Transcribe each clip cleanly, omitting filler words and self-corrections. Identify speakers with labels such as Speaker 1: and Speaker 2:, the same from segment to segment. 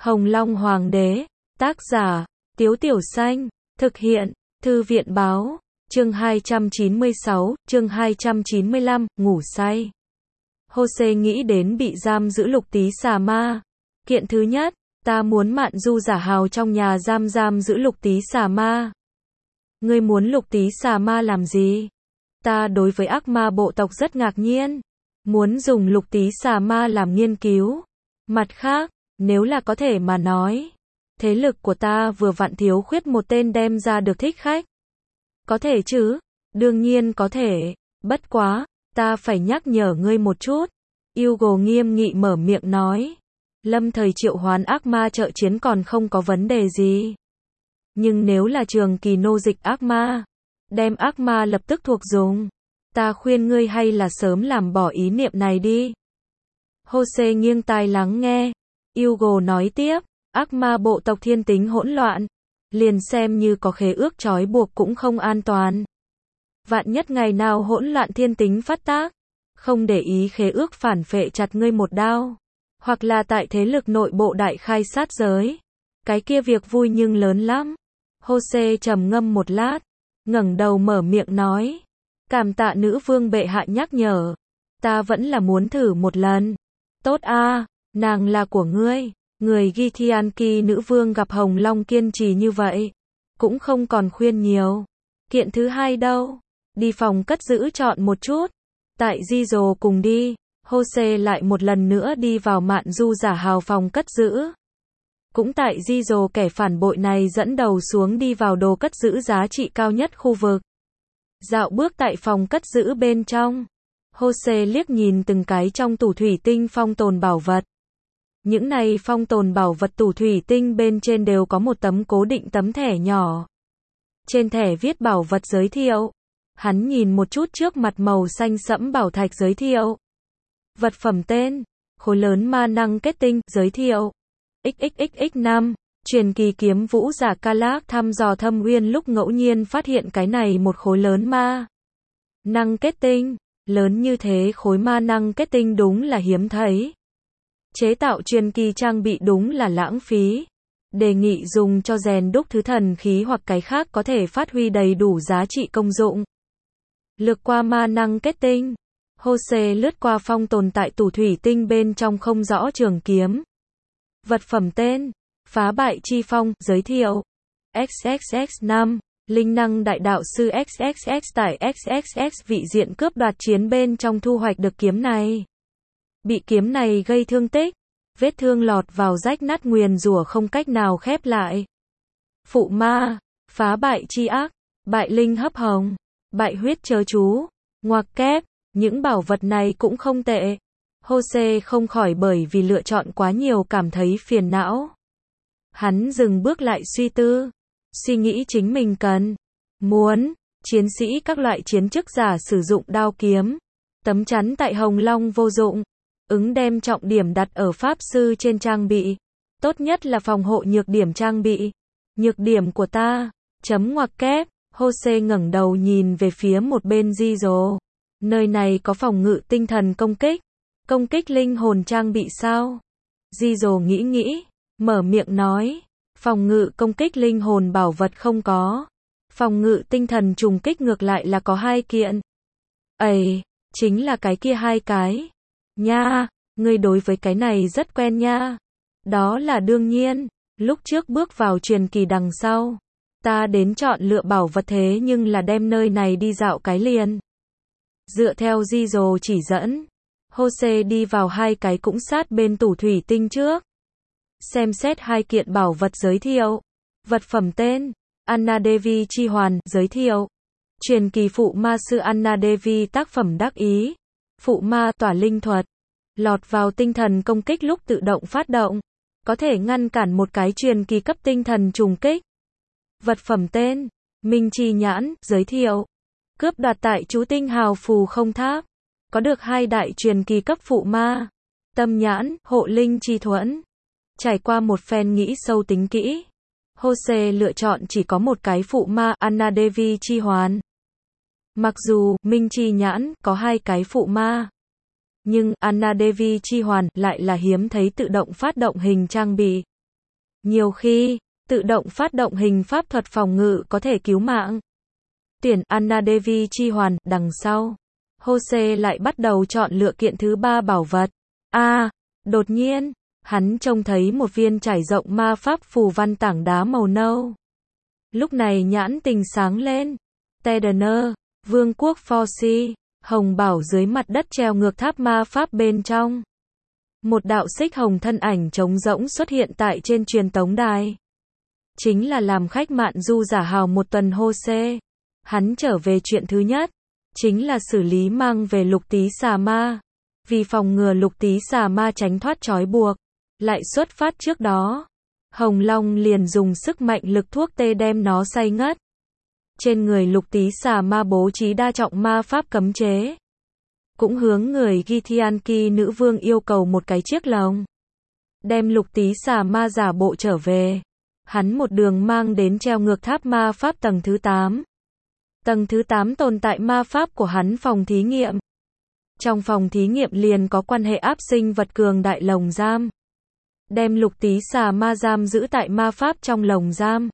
Speaker 1: Hồng Long Hoàng đế, tác giả, Tiếu Tiểu Xanh, thực hiện, Thư viện báo, chương 296, chương 295, ngủ say. Jose nghĩ đến bị giam giữ Lục Tí Xà Ma. Kiện thứ nhất, ta muốn Mạn Du giả hào trong nhà giam giữ Lục Tí Xà Ma. Ngươi muốn Lục Tí Xà Ma làm gì? Ta đối với ác ma bộ tộc rất ngạc nhiên. Muốn dùng Lục Tí Xà Ma làm nghiên cứu. Mặt khác, nếu là có thể mà nói, thế lực của ta vừa vặn thiếu khuyết một tên đem ra được thích khách. Có thể chứ? Đương nhiên có thể. Bất quá, ta phải nhắc nhở ngươi một chút. Hugo nghiêm nghị mở miệng nói. Lâm thời triệu hoán ác ma trợ chiến còn không có vấn đề gì. Nhưng nếu là trường kỳ nô dịch ác ma, đem ác ma lập tức thuộc dùng, ta khuyên ngươi hay là sớm làm bỏ ý niệm này đi. Jose nghiêng tai lắng nghe. Hugo nói tiếp, ác ma bộ tộc thiên tính hỗn loạn, liền xem như có khế ước trói buộc cũng không an toàn. Vạn nhất ngày nào hỗn loạn thiên tính phát tác, không để ý khế ước phản phệ chặt ngươi một đao, hoặc là tại thế lực nội bộ đại khai sát giới, cái kia việc vui nhưng lớn lắm. Jose trầm ngâm một lát, ngẩng đầu mở miệng nói, cảm tạ nữ vương bệ hạ nhắc nhở, ta vẫn là muốn thử một lần. Tốt a, nàng là của ngươi. Người Githyanki nữ vương gặp Hồng Long kiên trì như vậy, cũng không còn khuyên nhiều. Kiện thứ hai đâu? Đi phòng cất giữ chọn một chút. Tại Gizzo cùng đi. Jose lại một lần nữa đi vào Mạn Du giả hào phòng cất giữ. Cũng tại Gizzo kẻ phản bội này dẫn đầu xuống đi vào đồ cất giữ giá trị cao nhất khu vực. Dạo bước tại phòng cất giữ bên trong. Jose liếc nhìn từng cái trong tủ thủy tinh phong tồn bảo vật. Những này phong tồn bảo vật tủ thủy tinh bên trên đều có một tấm cố định tấm thẻ nhỏ. Trên thẻ viết bảo vật giới thiệu. Hắn nhìn một chút trước mặt màu xanh sẫm bảo thạch giới thiệu. Vật phẩm tên, khối lớn ma năng kết tinh, giới thiệu. XXXX5, truyền kỳ kiếm vũ giả Kalak thăm dò thâm uyên lúc ngẫu nhiên phát hiện cái này một khối lớn ma năng kết tinh. Lớn như thế khối ma năng kết tinh đúng là hiếm thấy. Chế tạo truyền kỳ trang bị đúng là lãng phí. Đề nghị dùng cho rèn đúc thứ thần khí hoặc cái khác có thể phát huy đầy đủ giá trị công dụng. Lược qua ma năng kết tinh. Jose lướt qua phong tồn tại tủ thủy tinh bên trong không rõ trường kiếm. Vật phẩm tên, phá bại chi phong, giới thiệu. XXX5, linh năng đại đạo sư XXX tại XXX vị diện cướp đoạt chiến bên trong thu hoạch được kiếm này. Bị kiếm này gây thương tích, vết thương lọt vào rách nát nguyền rủa không cách nào khép lại. Phụ ma, phá bại chi ác, bại linh hấp hồng, bại huyết chớ chú, ngoặc kép, những bảo vật này cũng không tệ. Jose không khỏi bởi vì lựa chọn quá nhiều cảm thấy phiền não. Hắn dừng bước lại suy tư, suy nghĩ chính mình cần, muốn, chiến sĩ các loại chiến chức giả sử dụng đao kiếm, tấm chắn tại Hồng Long vô dụng. Ứng đem trọng điểm đặt ở pháp sư trên trang bị. Tốt nhất là phòng hộ nhược điểm trang bị. Nhược điểm của ta, chấm ngoặc kép. Jose ngẩng đầu nhìn về phía một bên Gizzo. Nơi này có phòng ngự tinh thần công kích linh hồn trang bị sao? Gizzo nghĩ, mở miệng nói. Phòng ngự công kích linh hồn bảo vật không có. Phòng ngự tinh thần trùng kích ngược lại là có 2 kiện. Ây, chính là cái kia 2 cái. Nha, ngươi đối với cái này rất quen nha. Đó là đương nhiên, lúc trước bước vào truyền kỳ đằng sau, ta đến chọn lựa bảo vật thế nhưng là đem nơi này đi dạo cái liền. Dựa theo Gizzo chỉ dẫn, Jose đi vào 2 cái cũng sát bên tủ thủy tinh trước. Xem xét 2 kiện bảo vật giới thiệu. Vật phẩm tên, Anna Devi chi hoàn, giới thiệu. Truyền kỳ phụ ma sư Anna Devi tác phẩm đắc ý. Phụ ma tỏa linh thuật, lọt vào tinh thần công kích lúc tự động phát động, có thể ngăn cản một cái truyền kỳ cấp tinh thần trùng kích. Vật phẩm tên, Minh Chi nhãn, giới thiệu. Cướp đoạt tại chú tinh hào phù không tháp, có được 2 đại truyền kỳ cấp phụ ma, tâm nhãn, hộ linh chi thuẫn. Trải qua một phen nghĩ sâu tính kỹ, Jose lựa chọn chỉ có một cái phụ ma Anna Devi chi hoàn. Mặc dù Minh Chi nhãn có 2 cái phụ ma, nhưng Anna Devi chi hoàn lại là hiếm thấy tự động phát động hình trang bị. Nhiều khi, tự động phát động hình pháp thuật phòng ngự có thể cứu mạng. Tuyển Anna Devi chi hoàn, đằng sau. Jose lại bắt đầu chọn lựa kiện thứ 3 bảo vật. Đột nhiên, hắn trông thấy một viên trải rộng ma pháp phù văn tảng đá màu nâu. Lúc này nhãn tình sáng lên. Tedener, vương quốc Forsi, hồng bảo dưới mặt đất treo ngược tháp ma pháp bên trong. Một đạo xích hồng thân ảnh trống rỗng xuất hiện tại trên truyền tống đài. Chính là làm khách mạn du giả hào một tuần Jose. Hắn trở về chuyện thứ nhất, chính là xử lý mang về lục tí xà ma. Vì phòng ngừa lục tí xà ma tránh thoát trói buộc, lại xuất phát trước đó. Hồng Long liền dùng sức mạnh lực thuốc tê đem nó say ngất. Trên người lục tí xà ma bố trí đa trọng ma pháp cấm chế. Cũng hướng người Githyanki nữ vương yêu cầu một cái chiếc lồng. Đem lục tí xà ma giả bộ trở về. Hắn một đường mang đến treo ngược tháp ma pháp tầng thứ 8. Tầng thứ 8 tồn tại ma pháp của hắn phòng thí nghiệm. Trong phòng thí nghiệm liền có quan hệ áp sinh vật cường đại lồng giam. Đem lục tí xà ma giam giữ tại ma pháp trong lồng giam.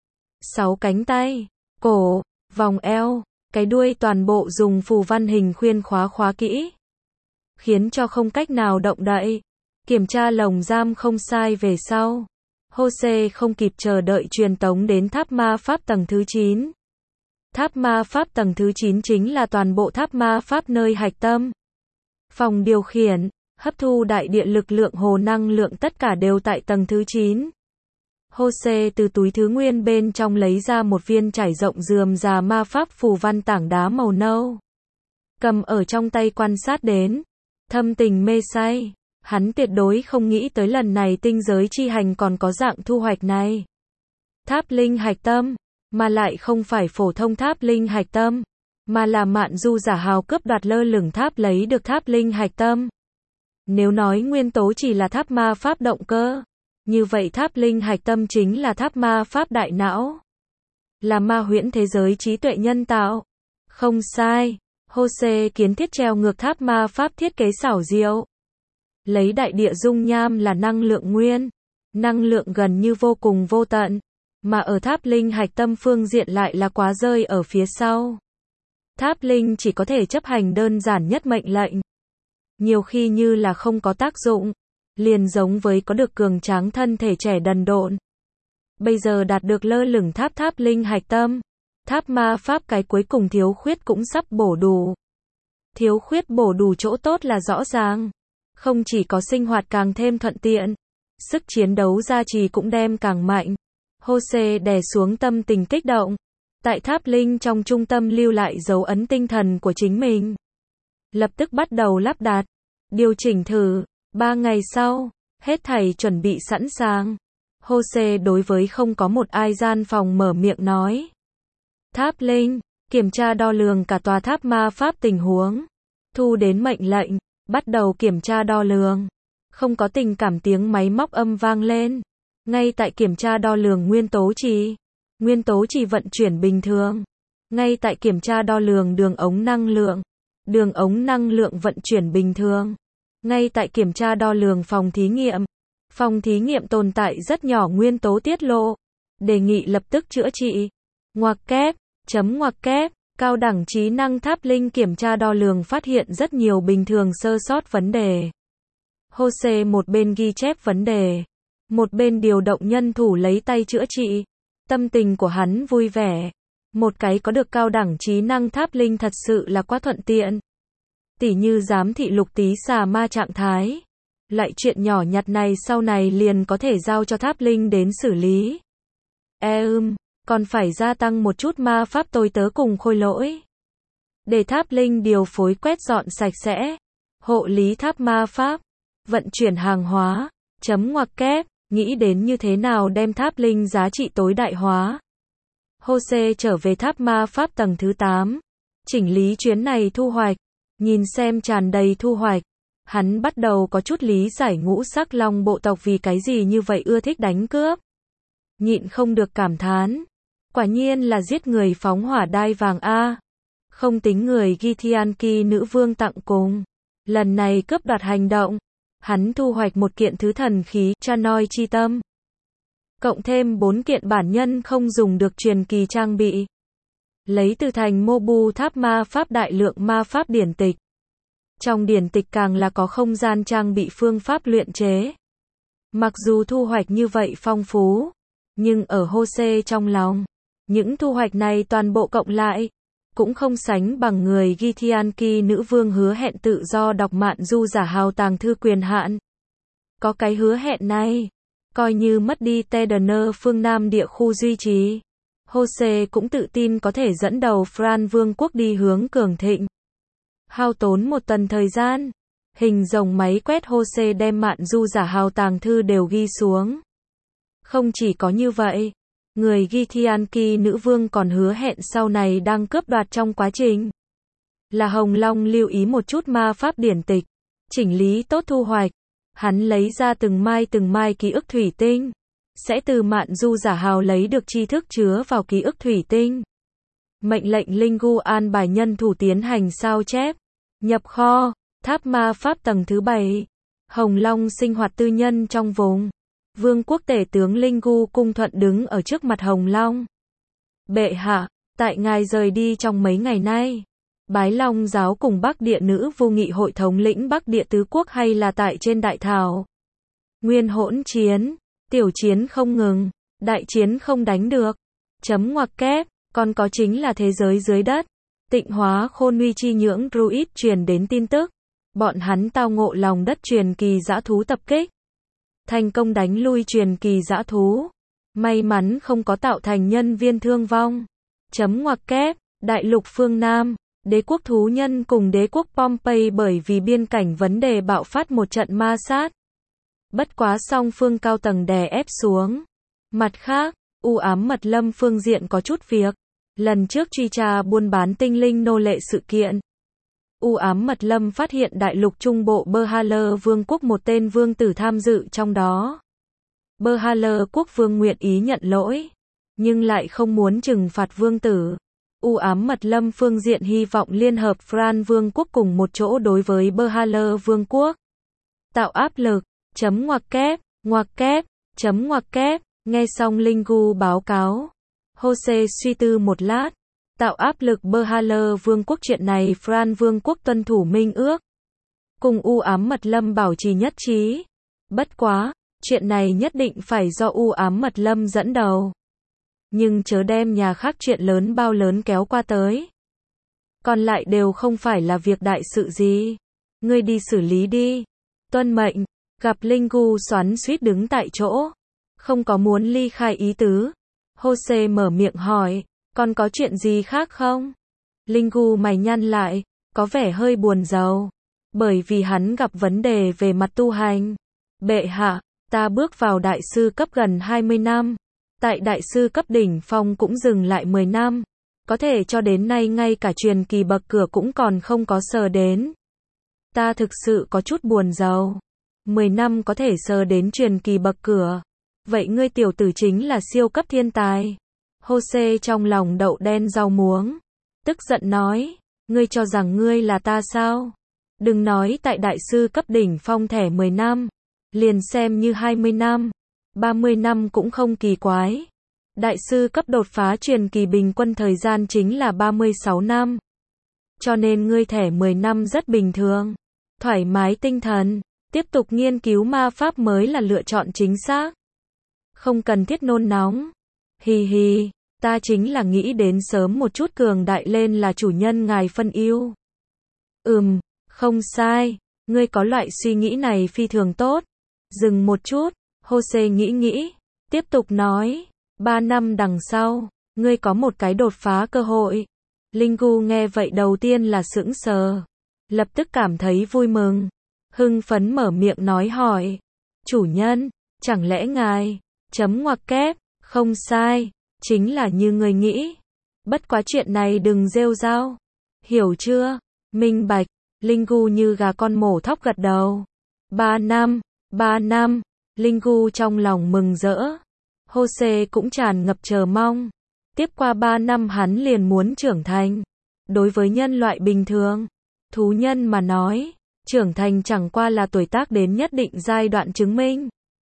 Speaker 1: 6 cánh tay, cổ, vòng eo, cái đuôi toàn bộ dùng phù văn hình khuyên khóa kỹ. Khiến cho không cách nào động đậy. Kiểm tra lồng giam không sai về sau. Jose không kịp chờ đợi truyền tống đến tháp ma pháp tầng thứ 9. Tháp ma pháp tầng thứ 9 chính là toàn bộ tháp ma pháp nơi hạch tâm. Phòng điều khiển, hấp thu đại địa lực lượng hồ năng lượng tất cả đều tại tầng thứ 9. Jose từ túi thứ nguyên bên trong lấy ra một viên trải rộng rườm rà ma pháp phù văn tảng đá màu nâu. Cầm ở trong tay quan sát đến. Thâm tình mê say. Hắn tuyệt đối không nghĩ tới lần này tinh giới chi hành còn có dạng thu hoạch này. Tháp linh hạch tâm. Mà lại không phải phổ thông tháp linh hạch tâm. Mà là mạn du giả hào cướp đoạt lơ lửng tháp lấy được tháp linh hạch tâm. Nếu nói nguyên tố chỉ là tháp ma pháp động cơ. Như vậy tháp linh hạch tâm chính là tháp ma pháp đại não. Là ma huyễn thế giới trí tuệ nhân tạo. Không sai. Jose kiến thiết treo ngược tháp ma pháp thiết kế xảo diệu. Lấy đại địa dung nham là năng lượng nguyên. Năng lượng gần như vô cùng vô tận. Mà ở tháp linh hạch tâm phương diện lại là quá rơi ở phía sau. Tháp linh chỉ có thể chấp hành đơn giản nhất mệnh lệnh. Nhiều khi như là không có tác dụng. Liền giống với có được cường tráng thân thể trẻ đần độn. Bây giờ đạt được lơ lửng tháp linh hạch tâm. Tháp ma pháp cái cuối cùng thiếu khuyết cũng sắp bổ đủ. Thiếu khuyết bổ đủ chỗ tốt là rõ ràng. Không chỉ có sinh hoạt càng thêm thuận tiện. Sức chiến đấu gia trì cũng đem càng mạnh. Jose đè xuống tâm tình kích động. Tại tháp linh trong trung tâm lưu lại dấu ấn tinh thần của chính mình. Lập tức bắt đầu lắp đặt. Điều chỉnh thử. 3 ngày sau, hết thảy chuẩn bị sẵn sàng. Jose đối với không có một ai gian phòng mở miệng nói. Tháp linh, kiểm tra đo lường cả tòa tháp ma pháp tình huống. Thu đến mệnh lệnh, bắt đầu kiểm tra đo lường. Không có tình cảm tiếng máy móc âm vang lên. Ngay tại kiểm tra đo lường nguyên tố trì. Nguyên tố trì vận chuyển bình thường. Ngay tại kiểm tra đo lường đường ống năng lượng. Đường ống năng lượng vận chuyển bình thường. Ngay tại kiểm tra đo lường phòng thí nghiệm. Phòng thí nghiệm tồn tại rất nhỏ nguyên tố tiết lộ. Đề nghị lập tức chữa trị. Ngoặc kép, ngoặc kép, cao đẳng trí năng tháp linh kiểm tra đo lường phát hiện rất nhiều bình thường sơ sót vấn đề. Jose một bên ghi chép vấn đề. Một bên điều động nhân thủ lấy tay chữa trị. Tâm tình của hắn vui vẻ. Một cái có được cao đẳng trí năng tháp linh thật sự là quá thuận tiện. Tỉ như giám thị lục tí xà ma trạng thái. Lại chuyện nhỏ nhặt này sau này liền có thể giao cho tháp linh đến xử lý. Còn phải gia tăng một chút ma pháp tôi tớ cùng khôi lỗi. Để tháp linh điều phối quét dọn sạch sẽ. Hộ lý tháp ma pháp. Vận chuyển hàng hóa. Ngoặc kép. Nghĩ đến như thế nào đem tháp linh giá trị tối đại hóa. Jose trở về tháp ma pháp tầng thứ 8. Chỉnh lý chuyến này thu hoạch. Nhìn xem tràn đầy thu hoạch. Hắn bắt đầu có chút lý giải ngũ sắc long bộ tộc vì cái gì như vậy ưa thích đánh cướp. Nhịn không được cảm thán. Quả nhiên là giết người phóng hỏa đai vàng A. Không tính người Githyanki nữ vương tặng cùng. Lần này cướp đoạt hành động. Hắn thu hoạch một kiện thứ thần khí, Chanoi chi tâm. cộng thêm 4 kiện bản nhân không dùng được truyền kỳ trang bị. Lấy từ thành Mobu tháp ma pháp đại lượng ma pháp điển tịch. Trong điển tịch càng là có không gian trang bị phương pháp luyện chế. Mặc dù thu hoạch như vậy phong phú, nhưng ở Jose trong lòng, những thu hoạch này toàn bộ cộng lại, cũng không sánh bằng người Githyanki nữ vương hứa hẹn tự do đọc mạn du giả hào tàng thư quyền hạn. Có cái hứa hẹn này, coi như mất đi Tedener phương Nam địa khu duy trì, Jose cũng tự tin có thể dẫn đầu Fran vương quốc đi hướng cường thịnh. Hao tốn một tuần thời gian, hình rồng máy quét Jose đem mạn du giả hào tàng thư đều ghi xuống. Không chỉ có như vậy, người Githyanki nữ vương còn hứa hẹn sau này đang cướp đoạt trong quá trình. Là Hồng Long lưu ý một chút ma pháp điển tịch, chỉnh lý tốt thu hoạch. Hắn lấy ra từng mai ký ức thủy tinh. Sẽ từ mạn du giả hào lấy được tri thức chứa vào ký ức thủy tinh. Mệnh lệnh Linh Gu an bài nhân thủ tiến hành sao chép. Nhập kho, tháp ma pháp tầng thứ 7. Hồng Long sinh hoạt tư nhân trong vùng. Vương quốc tể tướng Linh Gu cung thuận đứng ở trước mặt Hồng Long. Bệ hạ, tại ngài rời đi trong mấy ngày nay, Bái Long giáo cùng Bắc Địa nữ vô nghị hội thống lĩnh Bắc Địa tứ quốc hay là tại trên đại thảo? Nguyên hỗn chiến, tiểu chiến không ngừng, đại chiến không đánh được. Chấm ngoặc kép, còn có chính là thế giới dưới đất. Tịnh hóa khôn nguy chi nhưỡng druid truyền đến tin tức. Bọn hắn tao ngộ lòng đất truyền kỳ dã thú tập kích. Thành công đánh lui truyền kỳ dã thú. May mắn không có tạo thành nhân viên thương vong. Chấm ngoặc kép, đại lục phương Nam, đế quốc thú nhân cùng đế quốc Pompey bởi vì biên cảnh vấn đề bạo phát một trận ma sát. Bất quá song phương cao tầng đè ép xuống. Mặt khác, u ám mật lâm phương diện có chút việc. Lần trước truy tra buôn bán tinh linh nô lệ sự kiện, u ám mật lâm phát hiện đại lục trung bộ Berhaler vương quốc một tên vương tử tham dự trong đó. Berhaler quốc vương nguyện ý nhận lỗi, nhưng lại không muốn trừng phạt vương tử. U ám mật lâm phương diện hy vọng liên hợp Fran vương quốc cùng một chỗ đối với Berhaler vương quốc. Tạo áp lực, chấm ngoặc kép, chấm ngoặc kép, nghe xong Linh Gu báo cáo. Jose suy tư một lát, tạo áp lực Berhaler vương quốc chuyện này Fran vương quốc tuân thủ minh ước. Cùng u ám mật lâm bảo trì nhất trí. Bất quá, chuyện này nhất định phải do u ám mật lâm dẫn đầu. Nhưng chớ đem nhà khác chuyện lớn bao lớn kéo qua tới. Còn lại đều không phải là việc đại sự gì. Ngươi đi xử lý đi. Tuân mệnh, gặp Linh Gu xoắn xuýt đứng tại chỗ. Không có muốn ly khai ý tứ. Jose mở miệng hỏi, còn có chuyện gì khác không? Linh Gu mày nhăn lại, có vẻ hơi buồn rầu. Bởi vì hắn gặp vấn đề về mặt tu hành. Bệ hạ, ta bước vào đại sư cấp gần 20 năm. Tại đại sư cấp đỉnh phong cũng dừng lại 10 năm. Có thể cho đến nay ngay cả truyền kỳ bậc cửa cũng còn không có sờ đến. Ta thực sự có chút buồn rầu. 10 năm có thể sờ đến truyền kỳ bậc cửa. Vậy ngươi tiểu tử chính là siêu cấp thiên tài. Jose trong lòng đậu đen rau muống. Tức giận nói, ngươi cho rằng ngươi là ta sao? Đừng nói tại đại sư cấp đỉnh phong thẻ 10 năm. Liền xem như 20 năm. 30 năm cũng không kỳ quái. Đại sư cấp đột phá truyền kỳ bình quân thời gian chính là 36 năm. Cho nên ngươi thẻ 10 năm rất bình thường. Thoải mái tinh thần, tiếp tục nghiên cứu ma pháp mới là lựa chọn chính xác. Không cần thiết nôn nóng. Hì hì, ta chính là nghĩ đến sớm một chút cường đại lên là chủ nhân ngài phân ưu. Không sai, ngươi có loại suy nghĩ này phi thường tốt. Dừng một chút, Jose nghĩ, tiếp tục nói, 3 năm đằng sau, ngươi có một cái đột phá cơ hội. Linh Gu nghe vậy đầu tiên là sững sờ, lập tức cảm thấy vui mừng, hưng phấn mở miệng nói hỏi, chủ nhân, chẳng lẽ ngài, chấm ngoặc kép, không sai, chính là như người nghĩ. Bất quá chuyện này đừng rêu rao. Hiểu chưa? Minh bạch. Linh Gu như gà con mổ thóc gật đầu. 3 năm. Linh Gu trong lòng mừng rỡ. Jose cũng tràn ngập chờ mong. Tiếp qua 3 năm hắn liền muốn trưởng thành. Đối với nhân loại bình thường, thú nhân mà nói, trưởng thành chẳng qua là tuổi tác đến nhất định giai đoạn chứng minh.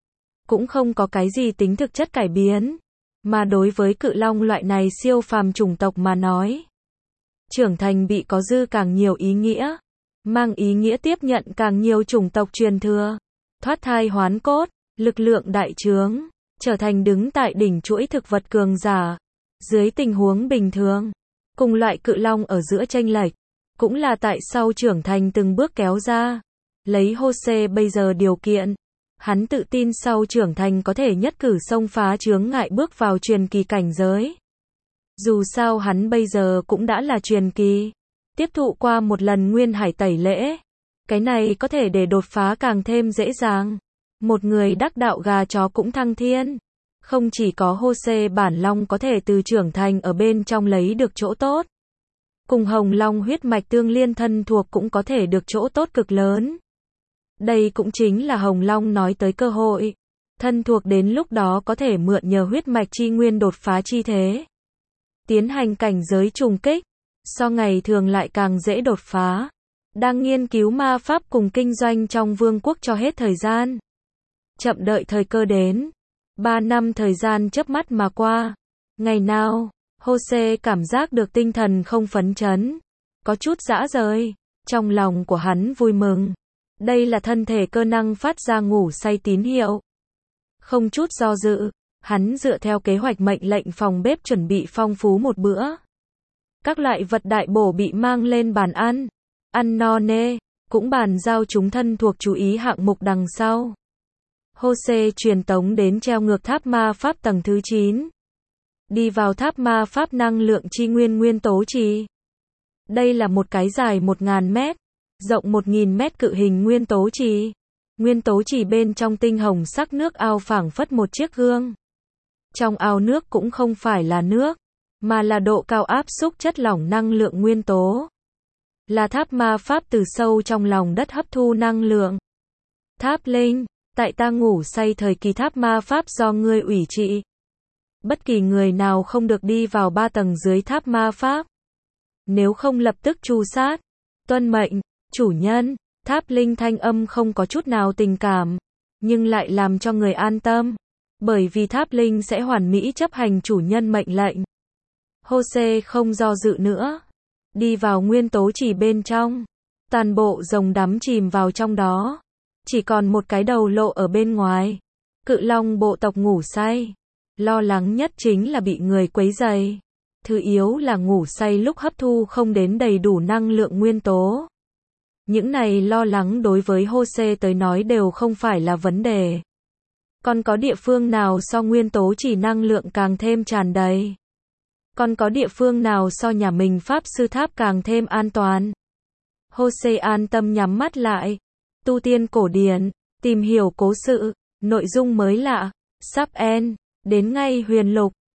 Speaker 1: cũng không có cái gì tính thực chất cải biến. Mà đối với cự long loại này siêu phàm chủng tộc mà nói, trưởng thành bị có dư càng nhiều ý nghĩa, mang ý nghĩa tiếp nhận càng nhiều chủng tộc truyền thừa, thoát thai hoán cốt, lực lượng đại trướng, trở thành đứng tại đỉnh chuỗi thực vật cường giả. Dưới tình huống bình thường, cùng loại cự long ở giữa chênh lệch, cũng là tại sau trưởng thành từng bước kéo ra. Lấy Jose bây giờ điều kiện, hắn tự tin sau trưởng thành có thể nhất cử xông phá chướng ngại bước vào truyền kỳ cảnh giới. Dù sao hắn bây giờ cũng đã là truyền kỳ, tiếp thụ qua một lần nguyên hải tẩy lễ. Cái này có thể để đột phá càng thêm dễ dàng. Một người đắc đạo gà chó cũng thăng thiên. Không chỉ có Jose bản long có thể từ trưởng thành ở bên trong lấy được chỗ tốt. Cùng hồng long huyết mạch tương liên thân thuộc cũng có thể được chỗ tốt cực lớn. Đây cũng chính là hồng long nói tới cơ hội. Thân thuộc đến lúc đó có thể mượn nhờ huyết mạch chi nguyên đột phá chi thế. Tiến hành cảnh giới trùng kích. So ngày thường lại càng dễ đột phá. Đang nghiên cứu ma pháp cùng kinh doanh trong vương quốc cho hết thời gian. Chậm đợi thời cơ đến. 3 năm thời gian chớp mắt mà qua. Ngày nào, Jose cảm giác được tinh thần không phấn chấn. Có chút rã rời. Trong lòng của hắn vui mừng. Đây là thân thể cơ năng phát ra ngủ say tín hiệu. Không chút do dự, hắn dựa theo kế hoạch mệnh lệnh phòng bếp chuẩn bị phong phú một bữa. Các loại vật đại bổ bị mang lên bàn ăn. Ăn no nê, cũng bàn giao chúng thân thuộc chú ý hạng mục đằng sau. Jose truyền tống đến treo ngược tháp ma pháp tầng thứ 9. Đi vào tháp ma pháp năng lượng chi nguyên nguyên tố trì. Đây là một cái dài 1000 mét, rộng 1000 mét cự hình nguyên tố trì. Nguyên tố trì bên trong tinh hồng sắc nước ao phảng phất một chiếc gương. Trong ao nước cũng không phải là nước, mà là độ cao áp xúc chất lỏng năng lượng nguyên tố. Là tháp ma pháp từ sâu trong lòng đất hấp thu năng lượng. Tháp linh, tại ta ngủ say thời kỳ tháp ma pháp do ngươi ủy trị. Bất kỳ người nào không được đi vào 3 tầng dưới tháp ma pháp. Nếu không lập tức tru sát. Tuân mệnh, chủ nhân. Tháp linh thanh âm không có chút nào tình cảm, nhưng lại làm cho người an tâm. Bởi vì tháp linh sẽ hoàn mỹ chấp hành chủ nhân mệnh lệnh. Jose không do dự nữa. Đi vào nguyên tố chỉ bên trong. Toàn bộ rồng đắm chìm vào trong đó. Chỉ còn một cái đầu lộ ở bên ngoài. Cự long bộ tộc ngủ say. Lo lắng nhất chính là bị người quấy rầy. Thứ yếu là ngủ say lúc hấp thu không đến đầy đủ năng lượng nguyên tố. Những này lo lắng đối với Jose tới nói đều không phải là vấn đề. Còn có địa phương nào so nguyên tố chỉ năng lượng càng thêm tràn đầy? Còn có địa phương nào so nhà mình pháp sư tháp càng thêm an toàn? Jose an tâm nhắm mắt lại. Tu tiên cổ điển, tìm hiểu cố sự, nội dung mới lạ, sắp end, đến ngay huyền lục.